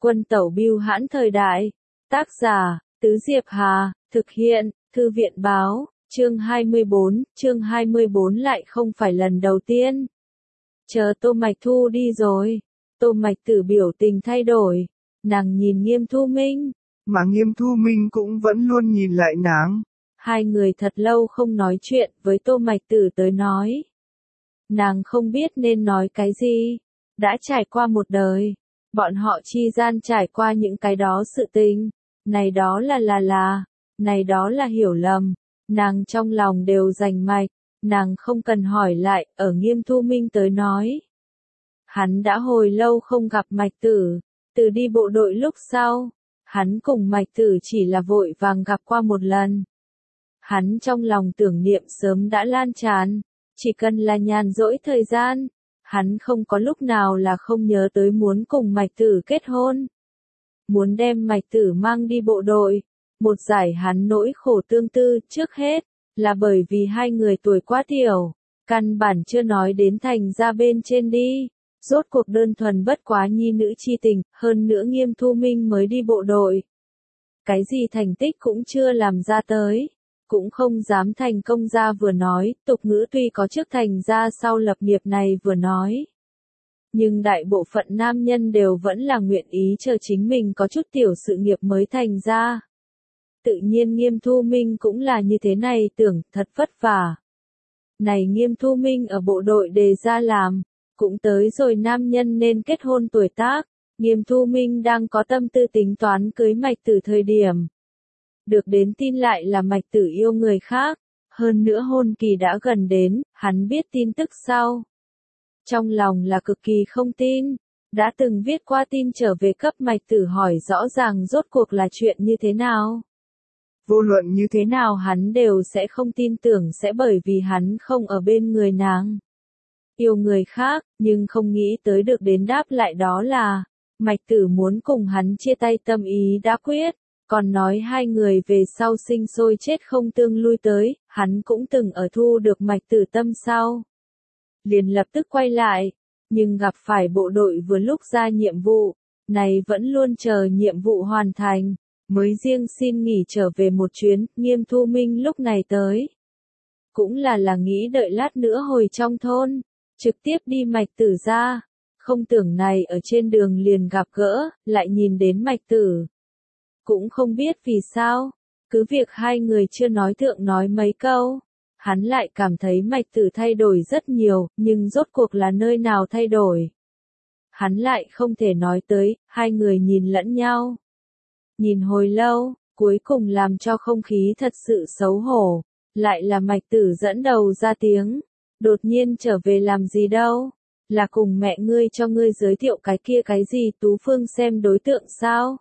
Quân tẩu bưu hãn thời đại. Tác giả, Tứ Diệp Hà, thực hiện, Thư viện báo, chương 24 lại không phải lần đầu tiên. Chờ Tô Mạch Thu đi rồi, Tô Mạch Tử biểu tình thay đổi, nàng nhìn Nghiêm Thu Minh. Mà Nghiêm Thu Minh cũng vẫn luôn nhìn lại nàng. Hai người thật lâu không nói chuyện, với Tô Mạch Tử tới nói. Nàng không biết nên nói cái gì, đã trải qua một đời, bọn họ chi gian trải qua những cái đó sự tình, này đó là, này đó là hiểu lầm, nàng trong lòng đều rành mạch, nàng không cần hỏi lại, ở Nghiêm Thu Minh tới nói. Hắn đã hồi lâu không gặp Mạch Tử, từ đi bộ đội lúc sau, hắn cùng Mạch Tử chỉ là vội vàng gặp qua một lần. Hắn trong lòng tưởng niệm sớm đã lan tràn, chỉ cần là nhàn rỗi thời gian, hắn không có lúc nào là không nhớ tới muốn cùng Mạch Tử kết hôn. Muốn đem Mạch Tử mang đi bộ đội, một giải hắn nỗi khổ tương tư trước hết, là bởi vì hai người tuổi quá tiểu, căn bản chưa nói đến thành ra bên trên đi. Rốt cuộc đơn thuần bất quá nhi nữ chi tình, hơn nữa Nghiêm Thu Minh mới đi bộ đội. Cái gì thành tích cũng chưa làm ra tới, cũng không dám thành công ra vừa nói, tục ngữ tuy có trước thành ra sau lập nghiệp này vừa nói. Nhưng đại bộ phận nam nhân đều vẫn là nguyện ý chờ chính mình có chút tiểu sự nghiệp mới thành ra. Tự nhiên Nghiêm Thu Minh cũng là như thế này, tưởng thật vất vả. Này Nghiêm Thu Minh ở bộ đội đề ra làm, cũng tới rồi nam nhân nên kết hôn tuổi tác, Nghiêm Thu Minh đang có tâm tư tính toán cưới Mạch Tử thời điểm. Được đến tin lại là Mạch Tử yêu người khác, hơn nữa hôn kỳ đã gần đến, hắn biết tin tức sau. Trong lòng là cực kỳ không tin, đã từng viết qua tin trở về cấp Mạch Tử hỏi rõ ràng rốt cuộc là chuyện như thế nào. Vô luận như thế nào hắn đều sẽ không tin tưởng sẽ bởi vì hắn không ở bên người nàng. Yêu người khác, nhưng không nghĩ tới được đến đáp lại đó là, Mạch Tử muốn cùng hắn chia tay tâm ý đã quyết, còn nói hai người về sau sinh sôi chết không tương lui tới, hắn cũng từng ở thu được Mạch Tử tâm sau. Liền lập tức quay lại, nhưng gặp phải bộ đội vừa lúc ra nhiệm vụ, này vẫn luôn chờ nhiệm vụ hoàn thành, mới riêng xin nghỉ trở về một chuyến, Nghiêm Thu Minh lúc này tới. Cũng là nghĩ đợi lát nữa hồi trong thôn, trực tiếp đi Mạch Tử ra, không tưởng này ở trên đường liền gặp gỡ, lại nhìn đến Mạch Tử. Cũng không biết vì sao, cứ việc hai người chưa nói thượng nói mấy câu, hắn lại cảm thấy Mạch Tử thay đổi rất nhiều, nhưng rốt cuộc là nơi nào thay đổi. Hắn lại không thể nói tới, hai người nhìn lẫn nhau. Nhìn hồi lâu, cuối cùng làm cho không khí thật sự xấu hổ, lại là Mạch Tử dẫn đầu ra tiếng. Đột nhiên trở về làm gì đâu, là cùng mẹ ngươi cho ngươi giới thiệu cái kia cái gì Tú Phương xem đối tượng sao?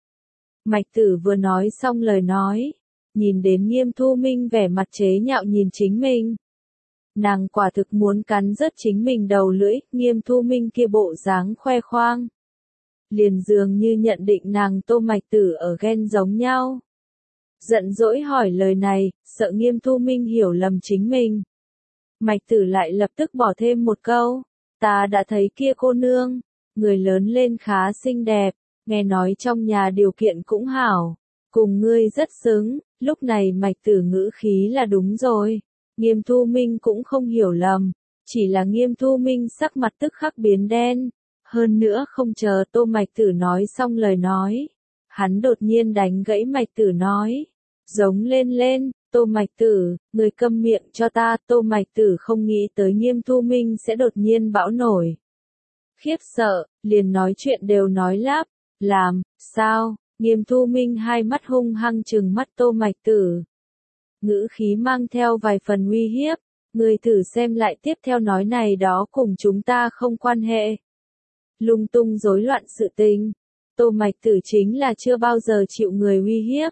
Mạch Tử vừa nói xong lời nói, nhìn đến Nghiêm Thu Minh vẻ mặt chế nhạo nhìn chính mình. Nàng quả thực muốn cắn rớt chính mình đầu lưỡi, Nghiêm Thu Minh kia bộ dáng khoe khoang. Liền dường như nhận định nàng Tô Mạch Tử ở ghen giống nhau. Giận dỗi hỏi lời này, sợ Nghiêm Thu Minh hiểu lầm chính mình. Mạch Tử lại lập tức bỏ thêm một câu, ta đã thấy kia cô nương, người lớn lên khá xinh đẹp, nghe nói trong nhà điều kiện cũng hảo, cùng ngươi rất xứng, lúc này Mạch Tử ngữ khí là đúng rồi, Nghiêm Thu Minh cũng không hiểu lầm, chỉ là Nghiêm Thu Minh sắc mặt tức khắc biến đen, hơn nữa không chờ Tô Mạch Tử nói xong lời nói, hắn đột nhiên đánh gãy Mạch Tử nói, giống lên, Tô Mạch Tử, người câm miệng cho ta, Tô Mạch Tử không nghĩ tới Nghiêm Thu Minh sẽ đột nhiên bão nổi. Khiếp sợ, liền nói chuyện đều nói lắp, làm, sao, Nghiêm Thu Minh hai mắt hung hăng trừng mắt Tô Mạch Tử. Ngữ khí mang theo vài phần uy hiếp, người thử xem lại tiếp theo nói này đó cùng chúng ta không quan hệ. Lung tung rối loạn sự tình, Tô Mạch Tử chính là chưa bao giờ chịu người uy hiếp.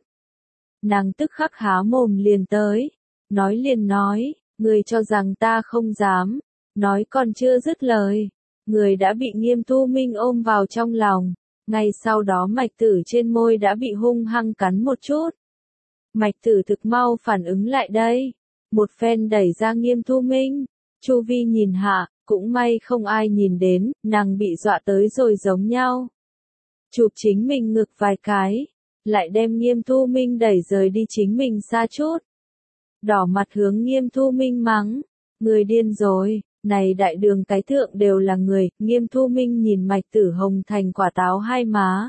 Nàng tức khắc há mồm liền tới, liền nói, người cho rằng ta không dám, nói còn chưa dứt lời, người đã bị Nghiêm Thu Minh ôm vào trong lòng, ngay sau đó Mạch Tử trên môi đã bị hung hăng cắn một chút. Mạch Tử thực mau phản ứng lại đây, một phen đẩy ra Nghiêm Thu Minh, chu vi nhìn hạ, cũng may không ai nhìn đến, nàng bị dọa tới rồi giống nhau. chụp chính mình ngực vài cái, lại đem Nghiêm Thu Minh đẩy rời đi chính mình xa chút. Đỏ mặt hướng Nghiêm Thu Minh mắng, người điên rồi, này đại đường cái thượng đều là người. Nghiêm Thu Minh nhìn Mạch Tử Hồng thành quả táo hai má.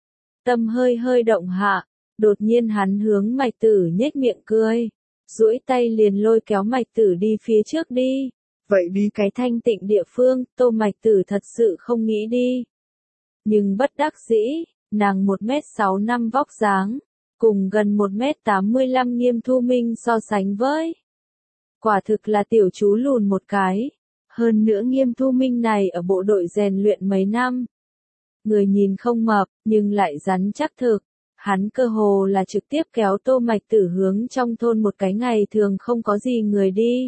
Tâm hơi hơi động hạ, đột nhiên hắn hướng Mạch Tử nhếch miệng cười, duỗi tay liền lôi kéo Mạch Tử đi phía trước đi. Vậy đi Cái thanh tịnh địa phương, Tô Mạch Tử thật sự không nghĩ đi. Nhưng bất đắc dĩ, nàng 1m65 vóc dáng, cùng gần 1m85 Nghiêm Thu Minh so sánh với. Quả thực là tiểu chú lùn một cái. Hơn nữa Nghiêm Thu Minh này ở bộ đội rèn luyện mấy năm. Người nhìn không mập, nhưng lại rắn chắc thực. Hắn cơ hồ là trực tiếp kéo Tô Mạch Tử hướng trong thôn một cái ngày thường không có gì người đi.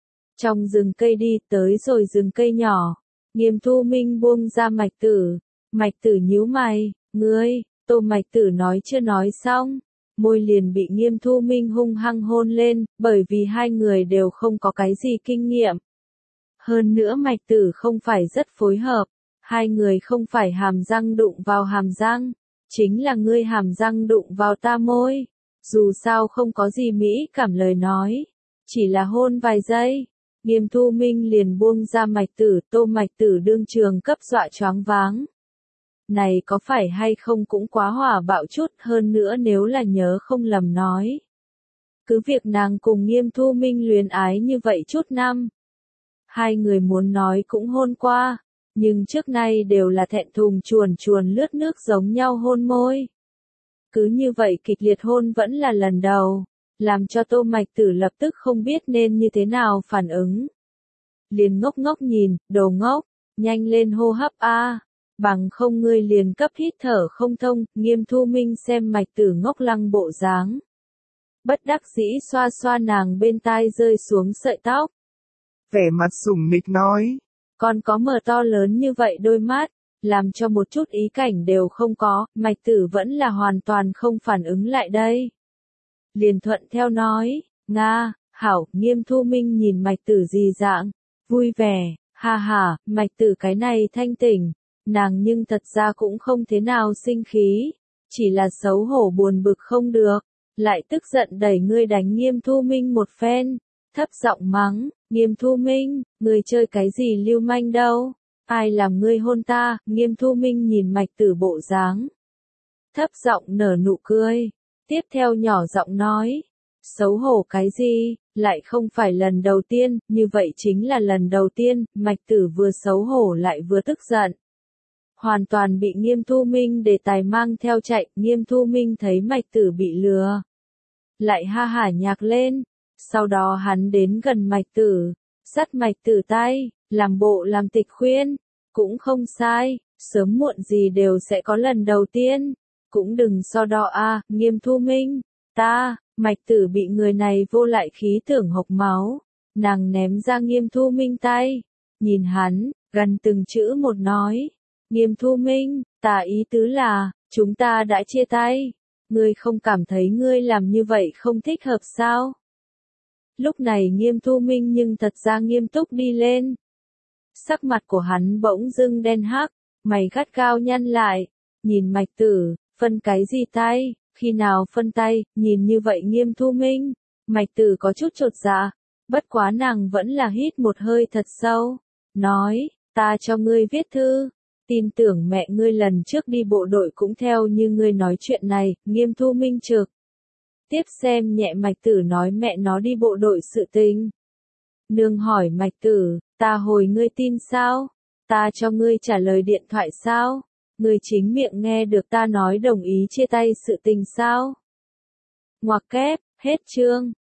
Trong rừng cây đi tới rồi rừng cây nhỏ. Nghiêm Thu Minh buông ra Mạch Tử. Mạch Tử nhíu mày, ngươi, Tô Mạch Tử nói chưa nói xong. Môi liền bị Nghiêm Thu Minh hung hăng hôn lên, bởi vì hai người đều không có cái gì kinh nghiệm. Hơn nữa Mạch Tử không phải rất phối hợp, hai người không phải hàm răng đụng vào hàm răng, chính là ngươi hàm răng đụng vào ta môi. Dù sao không có gì mỹ cảm lời nói, chỉ là hôn vài giây. Nghiêm Thu Minh liền buông ra Mạch Tử, Tô Mạch Tử đương trường cấp dọa choáng váng. Này có phải hay không cũng quá hỏa bạo chút, hơn nữa nếu là nhớ không lầm nói. Cứ việc nàng cùng Nghiêm Thu Minh luyến ái như vậy chút năm. Hai người muốn nói cũng hôn qua, nhưng trước nay đều là thẹn thùng chuồn chuồn lướt nước giống nhau hôn môi. Cứ như vậy kịch liệt hôn vẫn là lần đầu, làm cho Tô Mạch Tử lập tức không biết nên như thế nào phản ứng. Liền ngốc ngốc nhìn, đồ ngốc, nhanh lên hô hấp a, bằng không ngươi liền cấp hít thở không thông. Nghiêm Thu Minh xem Mạch Tử ngốc lăng bộ dáng, bất đắc dĩ xoa xoa nàng bên tai rơi xuống sợi tóc. Vẻ mặt sủng nịch nói, còn có mở to lớn như vậy đôi mắt, làm cho một chút ý cảnh đều không có. Mạch Tử vẫn là hoàn toàn không phản ứng lại đây. Liền thuận theo nói, Nga, hảo. Nghiêm Thu Minh nhìn Mạch Tử gì dạng, vui vẻ, ha ha. Mạch Tử cái này thanh tỉnh, nàng nhưng thật ra cũng không thế nào sinh khí, chỉ là xấu hổ buồn bực không được, lại tức giận đẩy ngươi đánh Nghiêm Thu Minh một phen, thấp giọng mắng, Nghiêm Thu Minh, ngươi chơi cái gì lưu manh đâu, ai làm ngươi hôn ta. Nghiêm Thu Minh nhìn Mạch Tử bộ dáng, thấp giọng nở nụ cười, tiếp theo nhỏ giọng nói, xấu hổ cái gì, lại không phải lần đầu tiên, như vậy chính là lần đầu tiên. Mạch Tử vừa xấu hổ lại vừa tức giận, hoàn toàn bị Nghiêm Thu Minh đề tài mang theo chạy. Nghiêm Thu Minh thấy Mạch Tử bị lừa, lại ha hả nhạc lên, sau đó hắn đến gần Mạch Tử, dắt Mạch Tử tay, làm bộ làm tịch khuyên, cũng không sai, sớm muộn gì đều sẽ có lần đầu tiên, cũng đừng so đo a. Nghiêm Thu Minh, Mạch Tử bị người này vô lại khí tưởng hộc máu, nàng ném ra Nghiêm Thu Minh tay, nhìn hắn, gần từng chữ một nói, Nghiêm Thu Minh, ta ý tứ là, chúng ta đã chia tay, ngươi không cảm thấy ngươi làm như vậy không thích hợp sao? Lúc này Nghiêm Thu Minh nhưng thật ra nghiêm túc đi lên. Sắc mặt của hắn bỗng dưng đen hắc, mày gắt gao nhăn lại, nhìn Mạch Tử, phân cái gì tay, khi nào phân tay. Nhìn như vậy Nghiêm Thu Minh, Mạch Tử có chút chột dạ, bất quá nàng vẫn là hít một hơi thật sâu, nói, ta cho ngươi viết thư, tin tưởng mẹ ngươi lần trước đi bộ đội cũng theo như ngươi nói chuyện này. Nghiêm Thu Minh trực tiếp xem nhẹ Mạch Tử nói mẹ nó đi bộ đội sự tình. Nương hỏi Mạch Tử, ta hồi ngươi tin sao? Ta cho ngươi trả lời điện thoại sao? Ngươi chính miệng nghe được ta nói đồng ý chia tay sự tình sao? Ngoặc kép, hết chương.